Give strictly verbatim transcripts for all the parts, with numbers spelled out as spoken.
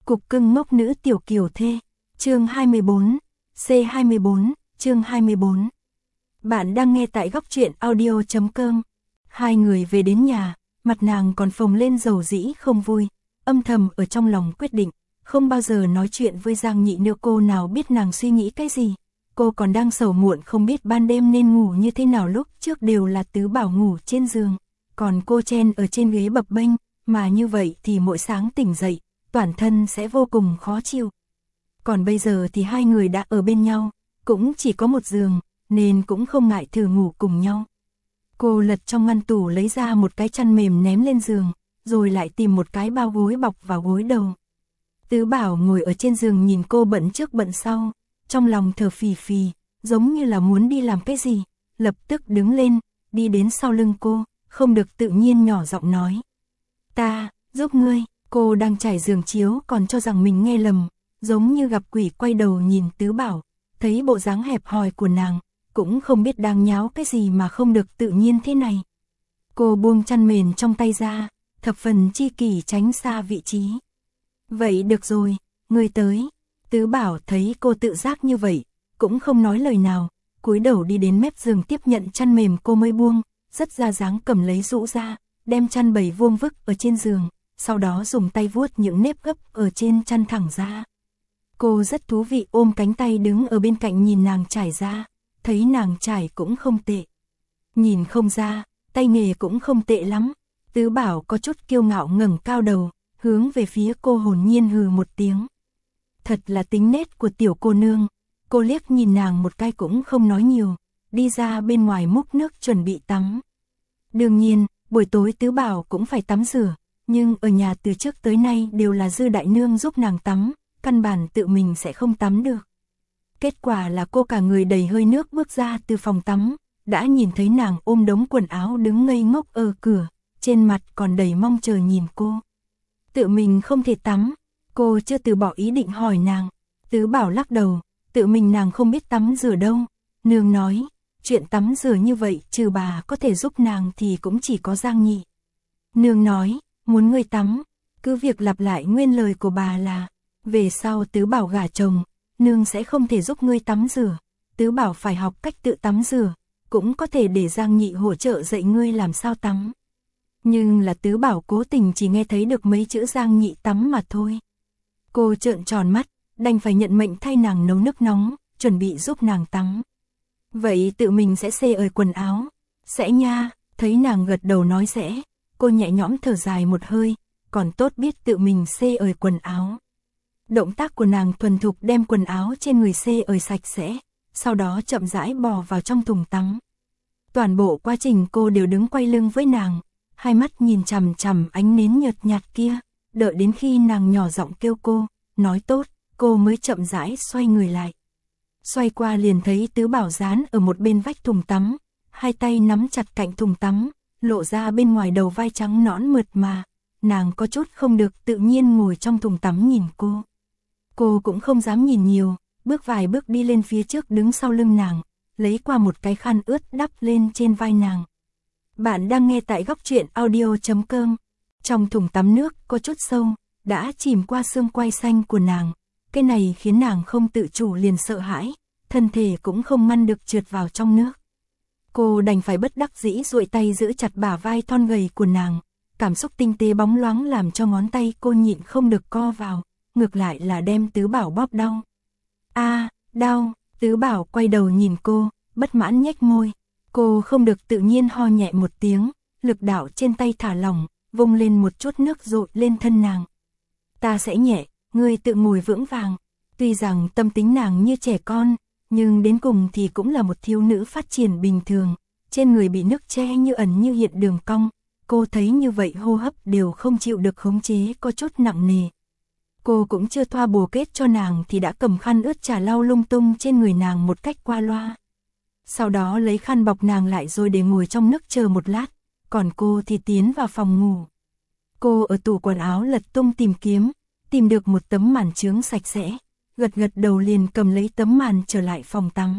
Cục cưng ngốc nữ tiểu kiều thê, chương hai mươi bốn, C hai mươi bốn, chương hai mươi bốn. Bạn đang nghe tại góc truyện audio.com. Hai người về đến nhà, mặt nàng còn phồng lên dầu dĩ không vui, âm thầm ở trong lòng quyết định, không bao giờ nói chuyện với Giang Nhị nữa. Cô nào biết nàng suy nghĩ cái gì, cô còn đang sầu muộn không biết ban đêm nên ngủ như thế nào. Lúc trước đều là Tứ Bảo ngủ trên giường, còn cô chen ở trên ghế bập bênh, mà như vậy thì mỗi sáng tỉnh dậy, toàn thân sẽ vô cùng khó chịu. Còn bây giờ thì hai người đã ở bên nhau, cũng chỉ có một giường, nên cũng không ngại thử ngủ cùng nhau. Cô lật trong ngăn tủ lấy ra một cái chăn mềm ném lên giường, rồi lại tìm một cái bao gối bọc vào gối đầu. Tứ Bảo ngồi ở trên giường nhìn cô bận trước bận sau, trong lòng thở phì phì, giống như là muốn đi làm cái gì, lập tức đứng lên, đi đến sau lưng cô, không được tự nhiên nhỏ giọng nói. Ta, giúp ngươi. Cô đang trải giường chiếu còn cho rằng mình nghe lầm, giống như gặp quỷ, quay đầu nhìn Tứ Bảo, thấy bộ dáng hẹp hòi của nàng, cũng không biết đang nháo cái gì mà không được tự nhiên thế này. Cô buông chăn mền trong tay ra, thập phần chi kỷ tránh xa vị trí. Vậy được rồi, ngươi tới. Tứ Bảo thấy cô tự giác như vậy, cũng không nói lời nào, cúi đầu đi đến mép giường tiếp nhận chăn mềm cô mới buông, rất ra dáng cầm lấy rũ ra, đem chăn bầy vuông vức ở trên giường, sau đó dùng tay vuốt những nếp gấp ở trên chăn thẳng ra. Cô rất thú vị ôm cánh tay đứng ở bên cạnh nhìn nàng trải ra, thấy nàng trải cũng không tệ. Nhìn không ra, tay nghề cũng không tệ lắm. Tứ Bảo có chút kiêu ngạo ngẩng cao đầu, hướng về phía cô hồn nhiên hừ một tiếng. Thật là tính nết của tiểu cô nương. Cô liếc nhìn nàng một cái cũng không nói nhiều, đi ra bên ngoài múc nước chuẩn bị tắm. Đương nhiên, buổi tối Tứ Bảo cũng phải tắm rửa, nhưng ở nhà từ trước tới nay đều là Dư đại nương giúp nàng tắm, căn bản tự mình sẽ không tắm được. Kết quả là cô cả người đầy hơi nước bước ra từ phòng tắm, đã nhìn thấy nàng ôm đống quần áo đứng ngây ngốc ở cửa, trên mặt còn đầy mong chờ nhìn cô. Tự mình không thể tắm, cô chưa từ bỏ ý định hỏi nàng. Tứ Bảo lắc đầu, tự mình nàng không biết tắm rửa đâu. Nương nói, chuyện tắm rửa như vậy trừ bà có thể giúp nàng thì cũng chỉ có Giang Nhị. Nương nói, muốn ngươi tắm, cứ việc lặp lại nguyên lời của bà là, về sau Tứ Bảo gả chồng, nương sẽ không thể giúp ngươi tắm rửa, Tứ Bảo phải học cách tự tắm rửa, cũng có thể để Giang Nhị hỗ trợ dạy ngươi làm sao tắm. Nhưng là Tứ Bảo cố tình chỉ nghe thấy được mấy chữ Giang Nhị tắm mà thôi. Cô trợn tròn mắt, đành phải nhận mệnh thay nàng nấu nước nóng, chuẩn bị giúp nàng tắm. Vậy tự mình sẽ xê ời quần áo. Sẽ nha. Thấy nàng gật đầu nói sẽ, cô nhẹ nhõm thở dài một hơi, còn tốt biết tự mình xê ời quần áo. Động tác của nàng thuần thục đem quần áo trên người xê ời sạch sẽ, sau đó chậm rãi bò vào trong thùng tắm. Toàn bộ quá trình cô đều đứng quay lưng với nàng, hai mắt nhìn chằm chằm ánh nến nhợt nhạt kia, đợi đến khi nàng nhỏ giọng kêu cô, nói tốt, cô mới chậm rãi xoay người lại. Xoay qua liền thấy Tứ Bảo dán ở một bên vách thùng tắm, hai tay nắm chặt cạnh thùng tắm, lộ ra bên ngoài đầu vai trắng nõn mượt mà, nàng có chút không được tự nhiên ngồi trong thùng tắm nhìn cô. Cô cũng không dám nhìn nhiều, bước vài bước đi lên phía trước đứng sau lưng nàng, lấy qua một cái khăn ướt đắp lên trên vai nàng. Bạn đang nghe tại góc truyện audio.com. Trong thùng tắm nước có chút sâu, đã chìm qua xương quai xanh của nàng, cái này khiến nàng không tự chủ liền sợ hãi, thân thể cũng không ngăn được trượt vào trong nước. Cô đành phải bất đắc dĩ duỗi tay giữ chặt bả vai thon gầy của nàng, cảm xúc tinh tế bóng loáng làm cho ngón tay cô nhịn không được co vào, ngược lại là đem Tứ Bảo bóp đau. A, đau. Tứ Bảo quay đầu nhìn cô, bất mãn nhếch môi. Cô không được tự nhiên ho nhẹ một tiếng, lực đạo trên tay thả lỏng, vung lên một chút nước dội lên thân nàng. Ta sẽ nhẹ, ngươi tự ngồi vững vàng. Tuy rằng tâm tính nàng như trẻ con, nhưng đến cùng thì cũng là một thiếu nữ phát triển bình thường, trên người bị nước che như ẩn như hiện đường cong, cô thấy như vậy hô hấp đều không chịu được khống chế, có chút nặng nề. Cô cũng chưa thoa bồ kết cho nàng thì đã cầm khăn ướt trà lau lung tung trên người nàng một cách qua loa. Sau đó lấy khăn bọc nàng lại rồi để ngồi trong nước chờ một lát, còn cô thì tiến vào phòng ngủ. Cô ở tủ quần áo lật tung tìm kiếm, tìm được một tấm màn chướng sạch sẽ, gật gật đầu liền cầm lấy tấm màn trở lại phòng tắm.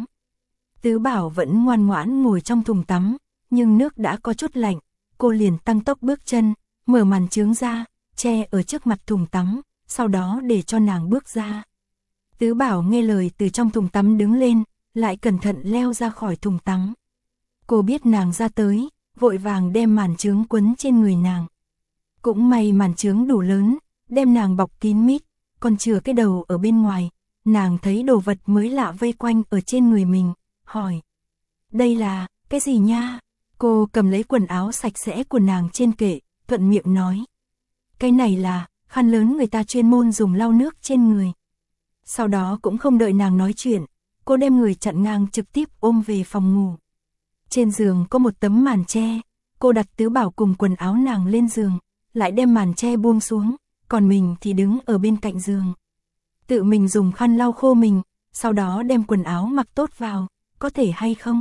Tứ Bảo vẫn ngoan ngoãn ngồi trong thùng tắm, nhưng nước đã có chút lạnh, cô liền tăng tốc bước chân, mở màn chướng ra, che ở trước mặt thùng tắm, sau đó để cho nàng bước ra. Tứ Bảo nghe lời từ trong thùng tắm đứng lên, lại cẩn thận leo ra khỏi thùng tắm. Cô biết nàng ra tới, vội vàng đem màn chướng quấn trên người nàng. Cũng may màn chướng đủ lớn, đem nàng bọc kín mít, còn chừa cái đầu ở bên ngoài. Nàng thấy đồ vật mới lạ vây quanh ở trên người mình, hỏi. Đây là, cái gì nha? Cô cầm lấy quần áo sạch sẽ của nàng trên kệ, thuận miệng nói. Cái này là, khăn lớn người ta chuyên môn dùng lau nước trên người. Sau đó cũng không đợi nàng nói chuyện, cô đem người chặn ngang trực tiếp ôm về phòng ngủ. Trên giường có một tấm màn che, cô đặt Tứ Bảo cùng quần áo nàng lên giường, lại đem màn che buông xuống, còn mình thì đứng ở bên cạnh giường. Tự mình dùng khăn lau khô mình, sau đó đem quần áo mặc tốt vào, có thể hay không?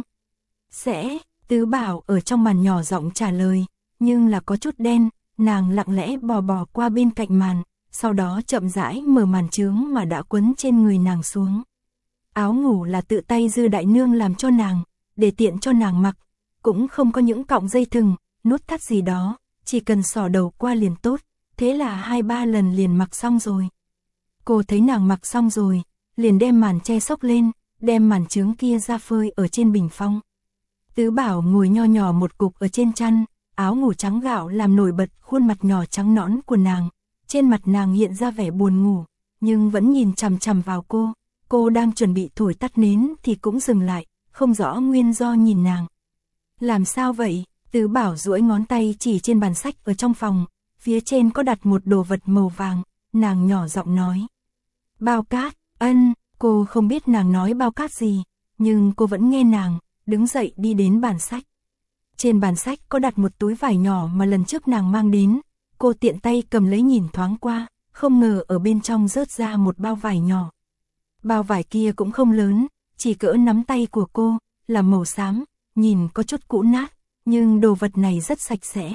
Sẽ, Tứ Bảo ở trong màn nhỏ giọng trả lời, nhưng là có chút đen, nàng lặng lẽ bò bò qua bên cạnh màn, sau đó chậm rãi mở màn chướng mà đã quấn trên người nàng xuống. Áo ngủ là tự tay Dư đại nương làm cho nàng, để tiện cho nàng mặc, cũng không có những cọng dây thừng, nút thắt gì đó, chỉ cần xỏ đầu qua liền tốt, thế là hai ba lần liền mặc xong rồi. Cô thấy nàng mặc xong rồi, liền đem màn che xốc lên, đem màn chướng kia ra phơi ở trên bình phong. Tứ Bảo ngồi nho nhỏ một cục ở trên chăn, áo ngủ trắng gạo làm nổi bật khuôn mặt nhỏ trắng nõn của nàng. Trên mặt nàng hiện ra vẻ buồn ngủ, nhưng vẫn nhìn chằm chằm vào cô. Cô đang chuẩn bị thổi tắt nến thì cũng dừng lại, không rõ nguyên do nhìn nàng. Làm sao vậy? Tứ Bảo duỗi ngón tay chỉ trên bàn sách ở trong phòng, phía trên có đặt một đồ vật màu vàng, nàng nhỏ giọng nói. Bao cát, ân, cô không biết nàng nói bao cát gì, nhưng cô vẫn nghe nàng, đứng dậy đi đến bàn sách. Trên bàn sách có đặt một túi vải nhỏ mà lần trước nàng mang đến, cô tiện tay cầm lấy nhìn thoáng qua, không ngờ ở bên trong rớt ra một bao vải nhỏ. Bao vải kia cũng không lớn, chỉ cỡ nắm tay của cô, là màu xám, nhìn có chút cũ nát, nhưng đồ vật này rất sạch sẽ.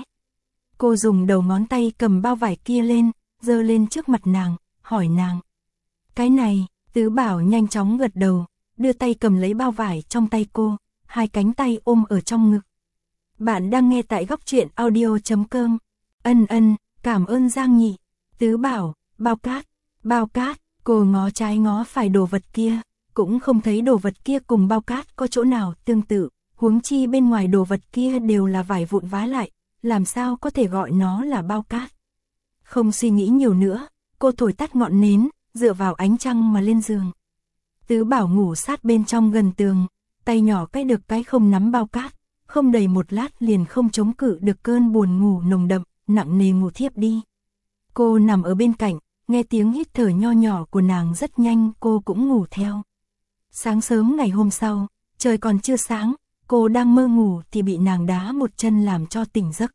Cô dùng đầu ngón tay cầm bao vải kia lên, giơ lên trước mặt nàng, hỏi nàng. Cái này, Tứ Bảo nhanh chóng gật đầu, đưa tay cầm lấy bao vải trong tay cô, hai cánh tay ôm ở trong ngực. Bạn đang nghe tại góc truyện audio chấm com. Ân ân, cảm ơn Giang Nhị. Tứ Bảo, bao cát, bao cát, cô ngó trái ngó phải đồ vật kia, cũng không thấy đồ vật kia cùng bao cát có chỗ nào tương tự, huống chi bên ngoài đồ vật kia đều là vải vụn vá lại, làm sao có thể gọi nó là bao cát. Không suy nghĩ nhiều nữa, cô thổi tắt ngọn nến, dựa vào ánh trăng mà lên giường. Tứ Bảo ngủ sát bên trong gần tường, tay nhỏ cái được cái không nắm bao cát, không đầy một lát liền không chống cự được cơn buồn ngủ nồng đậm, nặng nề ngủ thiếp đi. Cô nằm ở bên cạnh, nghe tiếng hít thở nho nhỏ của nàng rất nhanh cô cũng ngủ theo. Sáng sớm ngày hôm sau, trời còn chưa sáng, cô đang mơ ngủ thì bị nàng đá một chân làm cho tỉnh giấc.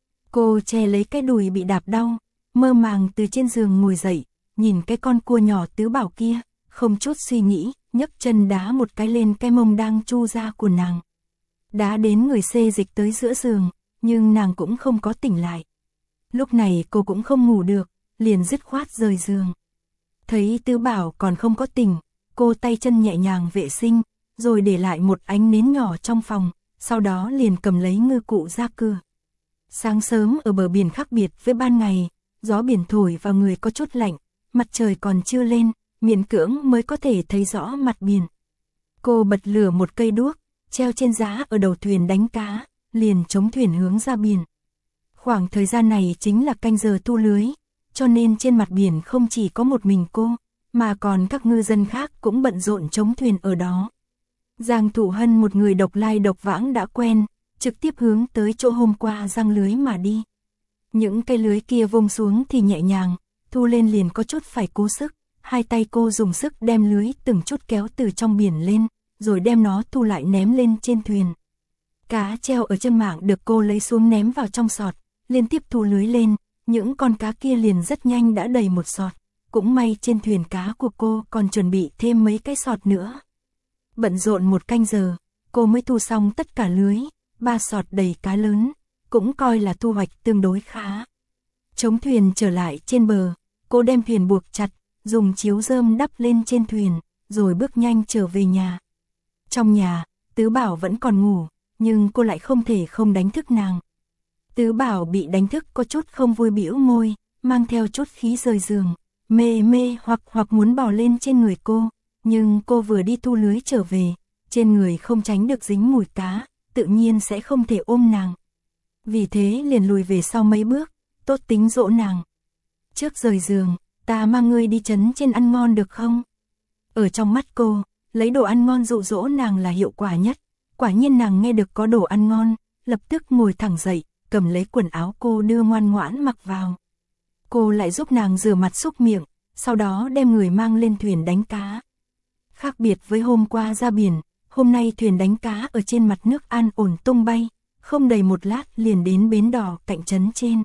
Cô che lấy cái đùi bị đạp đau, mơ màng từ trên giường ngồi dậy, nhìn cái con cua nhỏ Tứ Bảo kia, không chút suy nghĩ, nhấc chân đá một cái lên cái mông đang chu ra của nàng. Đá đến người xê dịch tới giữa giường, nhưng nàng cũng không có tỉnh lại. Lúc này cô cũng không ngủ được, liền dứt khoát rời giường. Thấy Tứ Bảo còn không có tỉnh, cô tay chân nhẹ nhàng vệ sinh, rồi để lại một ánh nến nhỏ trong phòng, sau đó liền cầm lấy ngư cụ ra cửa. Sáng sớm ở bờ biển khác biệt với ban ngày, gió biển thổi vào người có chút lạnh, mặt trời còn chưa lên, miễn cưỡng mới có thể thấy rõ mặt biển. Cô bật lửa một cây đuốc, treo trên giá ở đầu thuyền đánh cá, liền chống thuyền hướng ra biển. Khoảng thời gian này chính là canh giờ thu lưới, cho nên trên mặt biển không chỉ có một mình cô, mà còn các ngư dân khác cũng bận rộn chống thuyền ở đó. Giang Thụ Hân một người độc lai độc vãng đã quen, trực tiếp hướng tới chỗ hôm qua giăng lưới mà đi. Những cây lưới kia vung xuống thì nhẹ nhàng, thu lên liền có chút phải cố sức, hai tay cô dùng sức đem lưới từng chút kéo từ trong biển lên, rồi đem nó thu lại ném lên trên thuyền. Cá treo ở chân mảng được cô lấy xuống ném vào trong sọt, liên tiếp thu lưới lên, những con cá kia liền rất nhanh đã đầy một sọt, cũng may trên thuyền cá của cô còn chuẩn bị thêm mấy cái sọt nữa. Bận rộn một canh giờ, cô mới thu xong tất cả lưới, ba sọt đầy cá lớn, cũng coi là thu hoạch tương đối khá. Chống thuyền trở lại trên bờ, cô đem thuyền buộc chặt, dùng chiếu rơm đắp lên trên thuyền, rồi bước nhanh trở về nhà. Trong nhà, Tứ Bảo vẫn còn ngủ, nhưng cô lại không thể không đánh thức nàng. Tứ Bảo bị đánh thức có chút không vui bĩu môi, mang theo chút khí rời giường, mê mê hoặc hoặc muốn bò lên trên người cô, nhưng cô vừa đi thu lưới trở về, trên người không tránh được dính mùi cá, tự nhiên sẽ không thể ôm nàng. Vì thế liền lùi về sau mấy bước, tốt tính dỗ nàng. Trước rời giường, ta mang ngươi đi trấn trên ăn ngon được không? Ở trong mắt cô, lấy đồ ăn ngon dụ dỗ nàng là hiệu quả nhất. Quả nhiên nàng nghe được có đồ ăn ngon, lập tức ngồi thẳng dậy, cầm lấy quần áo cô đưa ngoan ngoãn mặc vào. Cô lại giúp nàng rửa mặt súc miệng, sau đó đem người mang lên thuyền đánh cá. Khác biệt với hôm qua ra biển, hôm nay thuyền đánh cá ở trên mặt nước an ổn tung bay, không đầy một lát liền đến bến đò cạnh trấn trên.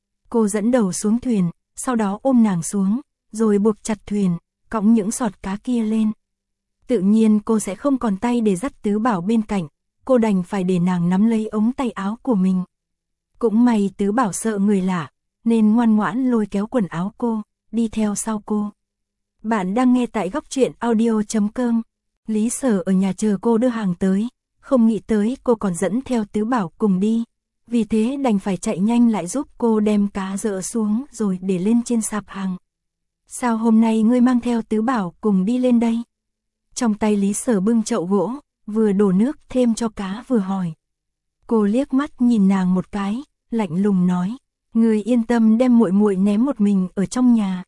Cô dẫn đầu xuống thuyền, sau đó ôm nàng xuống, rồi buộc chặt thuyền, cõng những sọt cá kia lên. Tự nhiên cô sẽ không còn tay để dắt Tứ Bảo bên cạnh, cô đành phải để nàng nắm lấy ống tay áo của mình. Cũng may Tứ Bảo sợ người lạ, nên ngoan ngoãn lôi kéo quần áo cô, đi theo sau cô. Bạn đang nghe tại góc truyện audio chấm com. Lý Sở ở nhà chờ cô đưa hàng tới, không nghĩ tới cô còn dẫn theo Tứ Bảo cùng đi. Vì thế đành phải chạy nhanh lại giúp cô đem cá dỡ xuống rồi để lên trên sạp hàng. Sao hôm nay ngươi mang theo Tứ Bảo cùng đi lên đây? Trong tay Lý Sở bưng chậu gỗ, vừa đổ nước thêm cho cá vừa hỏi. Cô liếc mắt nhìn nàng một cái, lạnh lùng nói, ngươi yên tâm đem muội muội ném một mình ở trong nhà.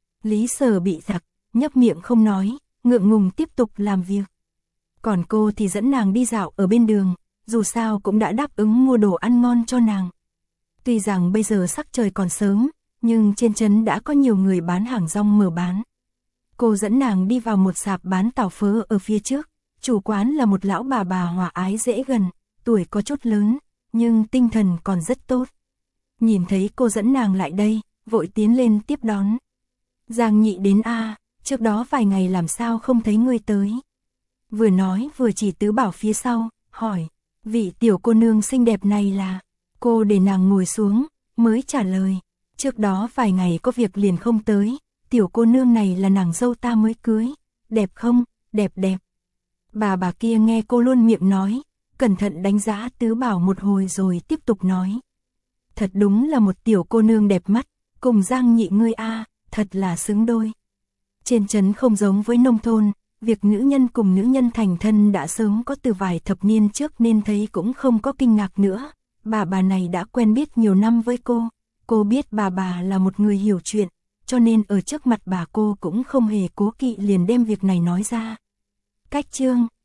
Lý Sở bị giặc, nhấp miệng không nói, ngượng ngùng tiếp tục làm việc. Còn cô thì dẫn nàng đi dạo ở bên đường, dù sao cũng đã đáp ứng mua đồ ăn ngon cho nàng. Tuy rằng bây giờ sắc trời còn sớm, nhưng trên trấn đã có nhiều người bán hàng rong mở bán. Cô dẫn nàng đi vào một sạp bán tàu phớ ở phía trước, chủ quán là một lão bà bà hòa ái dễ gần, tuổi có chút lớn, nhưng tinh thần còn rất tốt. Nhìn thấy cô dẫn nàng lại đây, vội tiến lên tiếp đón. Giang Nhị đến a, à, trước đó vài ngày làm sao không thấy ngươi tới. Vừa nói vừa chỉ Tứ Bảo phía sau, hỏi, vị tiểu cô nương xinh đẹp này là, cô để nàng ngồi xuống, mới trả lời, trước đó vài ngày có việc liền không tới, tiểu cô nương này là nàng dâu ta mới cưới, đẹp không, đẹp đẹp. Bà bà kia nghe cô luôn miệng nói, cẩn thận đánh giá Tứ Bảo một hồi rồi tiếp tục nói. Thật đúng là một tiểu cô nương đẹp mắt, cùng Giang Nhị ngươi a, à, thật là xứng đôi. Trên trấn không giống với nông thôn, việc nữ nhân cùng nữ nhân thành thân đã sớm có từ vài thập niên trước nên thấy cũng không có kinh ngạc nữa. Bà bà này đã quen biết nhiều năm với cô, cô biết bà bà là một người hiểu chuyện, cho nên ở trước mặt bà cô cũng không hề cố kỵ liền đem việc này nói ra. Cách chương